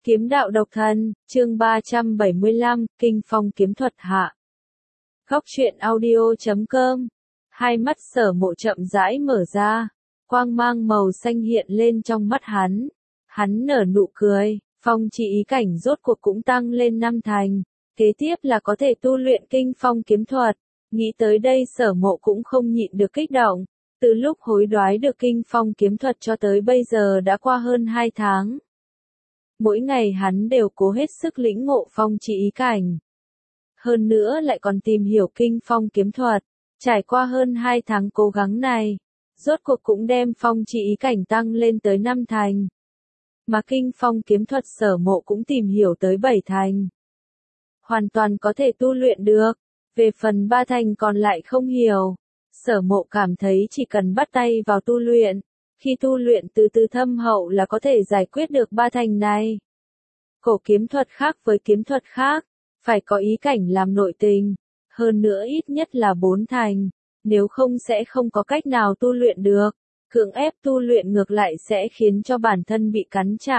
Kiếm đạo độc thân, chương 375, Kinh phong kiếm thuật hạ. Góc truyện audio.com. Hai mắt Sở Mộ chậm rãi mở ra, quang mang màu xanh hiện lên trong mắt hắn. Hắn nở nụ cười, phong chỉ ý cảnh rốt cuộc cũng tăng lên 5 thành. Kế tiếp là có thể tu luyện kinh phong kiếm thuật. Nghĩ tới đây Sở Mộ cũng không nhịn được kích động. Từ lúc hối đoái được kinh phong kiếm thuật cho tới bây giờ đã qua hơn 2 tháng. Mỗi ngày hắn đều cố hết sức lĩnh ngộ phong chỉ ý cảnh. Hơn nữa lại còn tìm hiểu kinh phong kiếm thuật. Trải qua hơn 2 tháng cố gắng này, rốt cuộc cũng đem phong chỉ ý cảnh tăng lên tới 5 thành. Mà kinh phong kiếm thuật Sở Mộ cũng tìm hiểu tới 7 thành. Hoàn toàn có thể tu luyện được. Về phần 3 thành còn lại không hiểu. Sở Mộ cảm thấy chỉ cần bắt tay vào tu luyện. Khi tu luyện từ từ thâm hậu là có thể giải quyết được 3 thành này. Cổ kiếm thuật khác với kiếm thuật khác, phải có ý cảnh làm nội tình, hơn nữa ít nhất là 4 thành, nếu không sẽ không có cách nào tu luyện được. Cưỡng ép tu luyện ngược lại sẽ khiến cho bản thân bị cắn trả,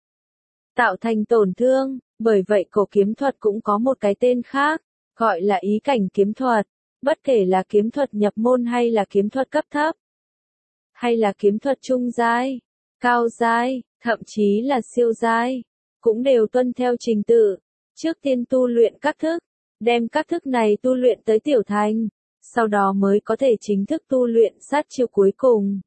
tạo thành tổn thương, bởi vậy cổ kiếm thuật cũng có một cái tên khác, gọi là ý cảnh kiếm thuật, bất kể là kiếm thuật nhập môn hay là kiếm thuật cấp thấp, hay là kiếm thuật trung giai, cao giai, thậm chí là siêu giai, cũng đều tuân theo trình tự. Trước tiên tu luyện các thức, đem các thức này tu luyện tới tiểu thành, sau đó mới có thể chính thức tu luyện sát chiêu cuối cùng.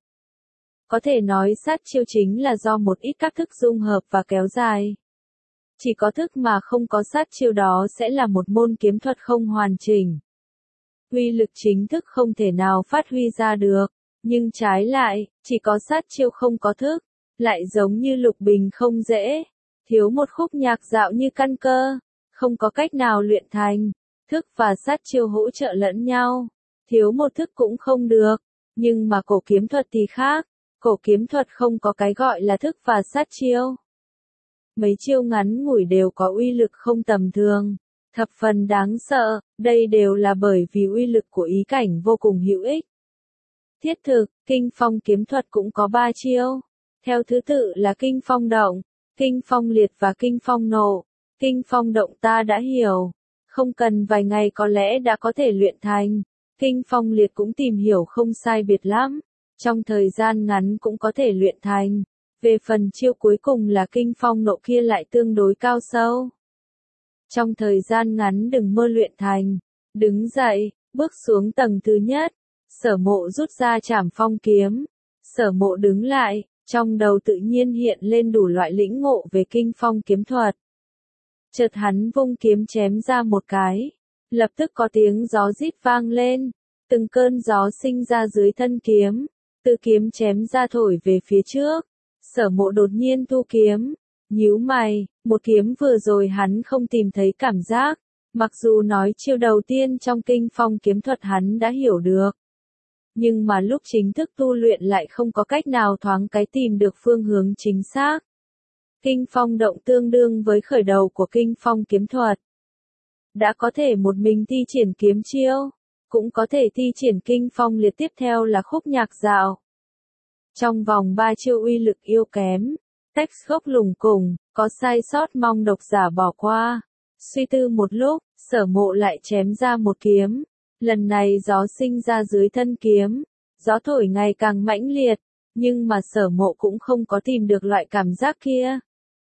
Có thể nói sát chiêu chính là do một ít các thức dung hợp và kéo dài. Chỉ có thức mà không có sát chiêu đó sẽ là một môn kiếm thuật không hoàn chỉnh. Uy lực chính thức không thể nào phát huy ra được. Nhưng trái lại, chỉ có sát chiêu không có thức, lại giống như lục bình không dễ, thiếu một khúc nhạc dạo như căn cơ, không có cách nào luyện thành, thức và sát chiêu hỗ trợ lẫn nhau, thiếu một thức cũng không được, nhưng mà cổ kiếm thuật thì khác, cổ kiếm thuật không có cái gọi là thức và sát chiêu. Mấy chiêu ngắn ngủi đều có uy lực không tầm thường, thập phần đáng sợ, đây đều là bởi vì uy lực của ý cảnh vô cùng hữu ích. Thiết thực, kinh phong kiếm thuật cũng có 3 chiêu. Theo thứ tự là kinh phong động, kinh phong liệt và kinh phong nộ. Kinh phong động ta đã hiểu. Không cần vài ngày có lẽ đã có thể luyện thành. Kinh phong liệt cũng tìm hiểu không sai biệt lắm. Trong thời gian ngắn cũng có thể luyện thành. Về phần chiêu cuối cùng là kinh phong nộ kia lại tương đối cao sâu. Trong thời gian ngắn đừng mơ luyện thành. Đứng dậy, bước xuống tầng thứ nhất. Sở Mộ rút ra trảm phong kiếm. Sở Mộ đứng lại, trong đầu tự nhiên hiện lên đủ loại lĩnh ngộ về kinh phong kiếm thuật. Chợt hắn vung kiếm chém ra một cái. Lập tức có tiếng gió rít vang lên. Từng cơn gió sinh ra dưới thân kiếm. Từ kiếm chém ra thổi về phía trước. Sở Mộ đột nhiên thu kiếm. Nhíu mày, một kiếm vừa rồi hắn không tìm thấy cảm giác. Mặc dù nói chiêu đầu tiên trong kinh phong kiếm thuật hắn đã hiểu được. Nhưng mà lúc chính thức tu luyện lại không có cách nào thoáng cái tìm được phương hướng chính xác. Kinh phong động tương đương với khởi đầu của kinh phong kiếm thuật. Đã có thể một mình thi triển kiếm chiêu, cũng có thể thi triển kinh phong liệt tiếp theo là khúc nhạc dạo. Trong vòng 3 chiêu uy lực yếu kém, text gốc lủng củng, có sai sót mong độc giả bỏ qua. Suy tư một lúc, Sở Mộ lại chém ra một kiếm. Lần này gió sinh ra dưới thân kiếm, gió thổi ngày càng mãnh liệt, nhưng mà Sở Mộ cũng không có tìm được loại cảm giác kia.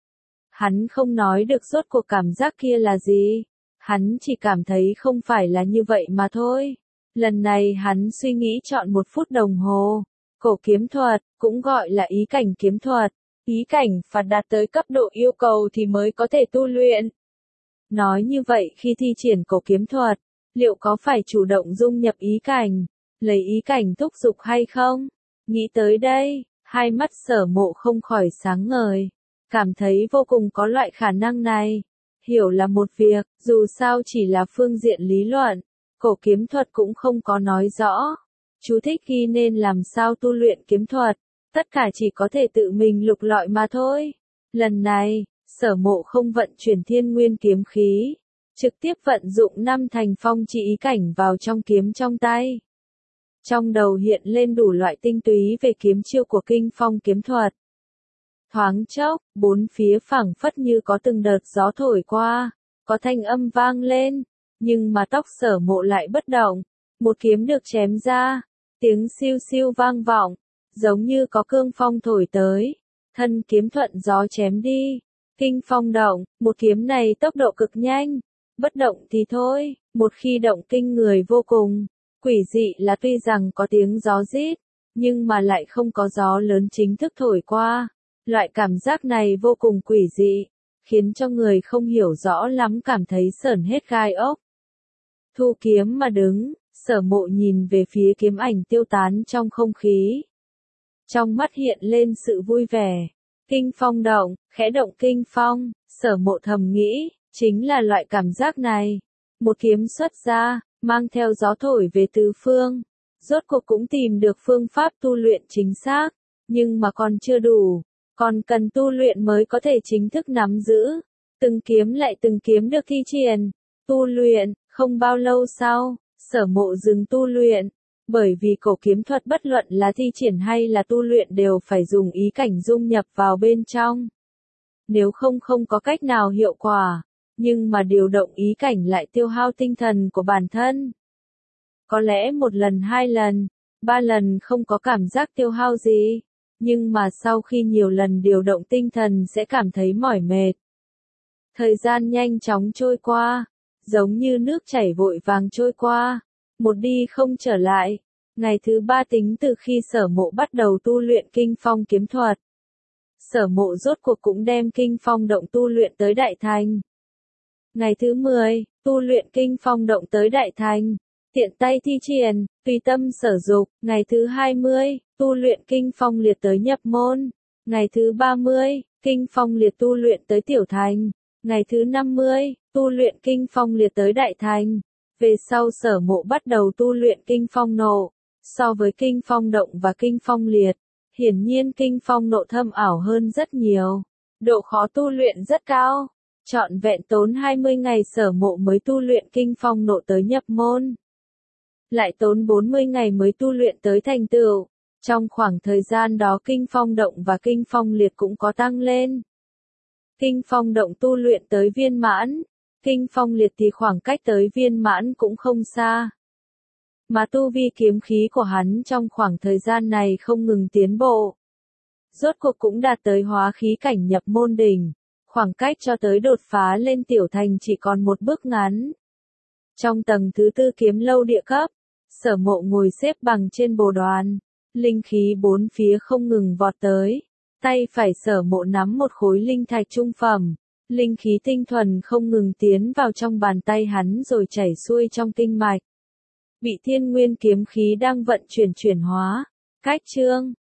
Hắn không nói được rốt cuộc cảm giác kia là gì, hắn chỉ cảm thấy không phải là như vậy mà thôi. Lần này hắn suy nghĩ trọn 1 phút đồng hồ. Cổ kiếm thuật, cũng gọi là ý cảnh kiếm thuật. Ý cảnh phải đạt tới cấp độ yêu cầu thì mới có thể tu luyện. Nói như vậy khi thi triển cổ kiếm thuật, liệu có phải chủ động dung nhập ý cảnh, lấy ý cảnh thúc giục hay không? Nghĩ tới đây, hai mắt Sở Mộ không khỏi sáng ngời, cảm thấy vô cùng có loại khả năng này. Hiểu là một việc, dù sao chỉ là phương diện lý luận, cổ kiếm thuật cũng không có nói rõ. Chú thích ghi nên làm sao tu luyện kiếm thuật, tất cả chỉ có thể tự mình lục lọi mà thôi. Lần này, Sở Mộ không vận chuyển thiên nguyên kiếm khí. Trực tiếp vận dụng 5 thành phong chỉ ý cảnh vào trong kiếm trong tay. Trong đầu hiện lên đủ loại tinh túy về kiếm chiêu của kinh phong kiếm thuật. Thoáng chốc, bốn phía phảng phất như có từng đợt gió thổi qua, có thanh âm vang lên, nhưng mà tóc Sở Mộ lại bất động. Một kiếm được chém ra, tiếng siêu siêu vang vọng, giống như có cương phong thổi tới, thân kiếm thuận gió chém đi. Kinh phong động, một kiếm này tốc độ cực nhanh, bất động thì thôi, một khi động kinh người vô cùng. Quỷ dị là tuy rằng có tiếng gió rít, nhưng mà lại không có gió lớn chính thức thổi qua. Loại cảm giác này vô cùng quỷ dị, khiến cho người không hiểu rõ lắm cảm thấy sởn hết gai ốc. Thu kiếm mà đứng, Sở Mộ nhìn về phía kiếm ảnh tiêu tán trong không khí. Trong mắt hiện lên sự vui vẻ. Kinh phong động, khẽ động kinh phong, Sở Mộ thầm nghĩ, chính là loại cảm giác này. Một kiếm xuất ra, mang theo gió thổi về tứ phương. Rốt cuộc cũng tìm được phương pháp tu luyện chính xác, nhưng mà còn chưa đủ. Còn cần tu luyện mới có thể chính thức nắm giữ. Từng kiếm lại từng kiếm được thi triển. Tu luyện, không bao lâu sau, Sở Mộ dừng tu luyện. Bởi vì cổ kiếm thuật bất luận là thi triển hay là tu luyện đều phải dùng ý cảnh dung nhập vào bên trong. Nếu không không có cách nào hiệu quả, nhưng mà điều động ý cảnh lại tiêu hao tinh thần của bản thân. Có lẽ một lần, hai lần, ba lần không có cảm giác tiêu hao gì, nhưng mà sau khi nhiều lần điều động tinh thần sẽ cảm thấy mỏi mệt. Thời gian nhanh chóng trôi qua, giống như nước chảy vội vàng trôi qua, một đi không trở lại. Ngày thứ 3 tính từ khi Sở Mộ bắt đầu tu luyện kinh phong kiếm thuật. Sở Mộ rốt cuộc cũng đem kinh phong động tu luyện tới đại thành. Ngày thứ 10, tu luyện kinh phong động tới đại thành. Tiện tay thi triển, tùy tâm sở dục. Ngày thứ 20, tu luyện kinh phong liệt tới nhập môn. Ngày thứ 30, kinh phong liệt tu luyện tới tiểu thành. Ngày thứ 50, tu luyện kinh phong liệt tới đại thành. Về sau Sở Mộ bắt đầu tu luyện kinh phong nộ. So với kinh phong động và kinh phong liệt, hiển nhiên kinh phong nộ thâm ảo hơn rất nhiều. Độ khó tu luyện rất cao. Trọn vẹn tốn 20 ngày Sở Mộ mới tu luyện kinh phong nộ tới nhập môn. Lại tốn 40 ngày mới tu luyện tới thành tựu. Trong khoảng thời gian đó kinh phong động và kinh phong liệt cũng có tăng lên. Kinh phong động tu luyện tới viên mãn, kinh phong liệt thì khoảng cách tới viên mãn cũng không xa. Mà tu vi kiếm khí của hắn trong khoảng thời gian này không ngừng tiến bộ. Rốt cuộc cũng đạt tới hóa khí cảnh nhập môn đỉnh, khoảng cách cho tới đột phá lên tiểu thành chỉ còn một bước ngắn. Trong tầng thứ 4 kiếm lâu địa cấp, Sở Mộ ngồi xếp bằng trên bồ đoàn, linh khí bốn phía không ngừng vọt tới. Tay phải Sở Mộ nắm một khối linh thạch trung phẩm, linh khí tinh thuần không ngừng tiến vào trong bàn tay hắn rồi chảy xuôi trong kinh mạch. Bị thiên nguyên kiếm khí đang vận chuyển chuyển hóa. Cách chương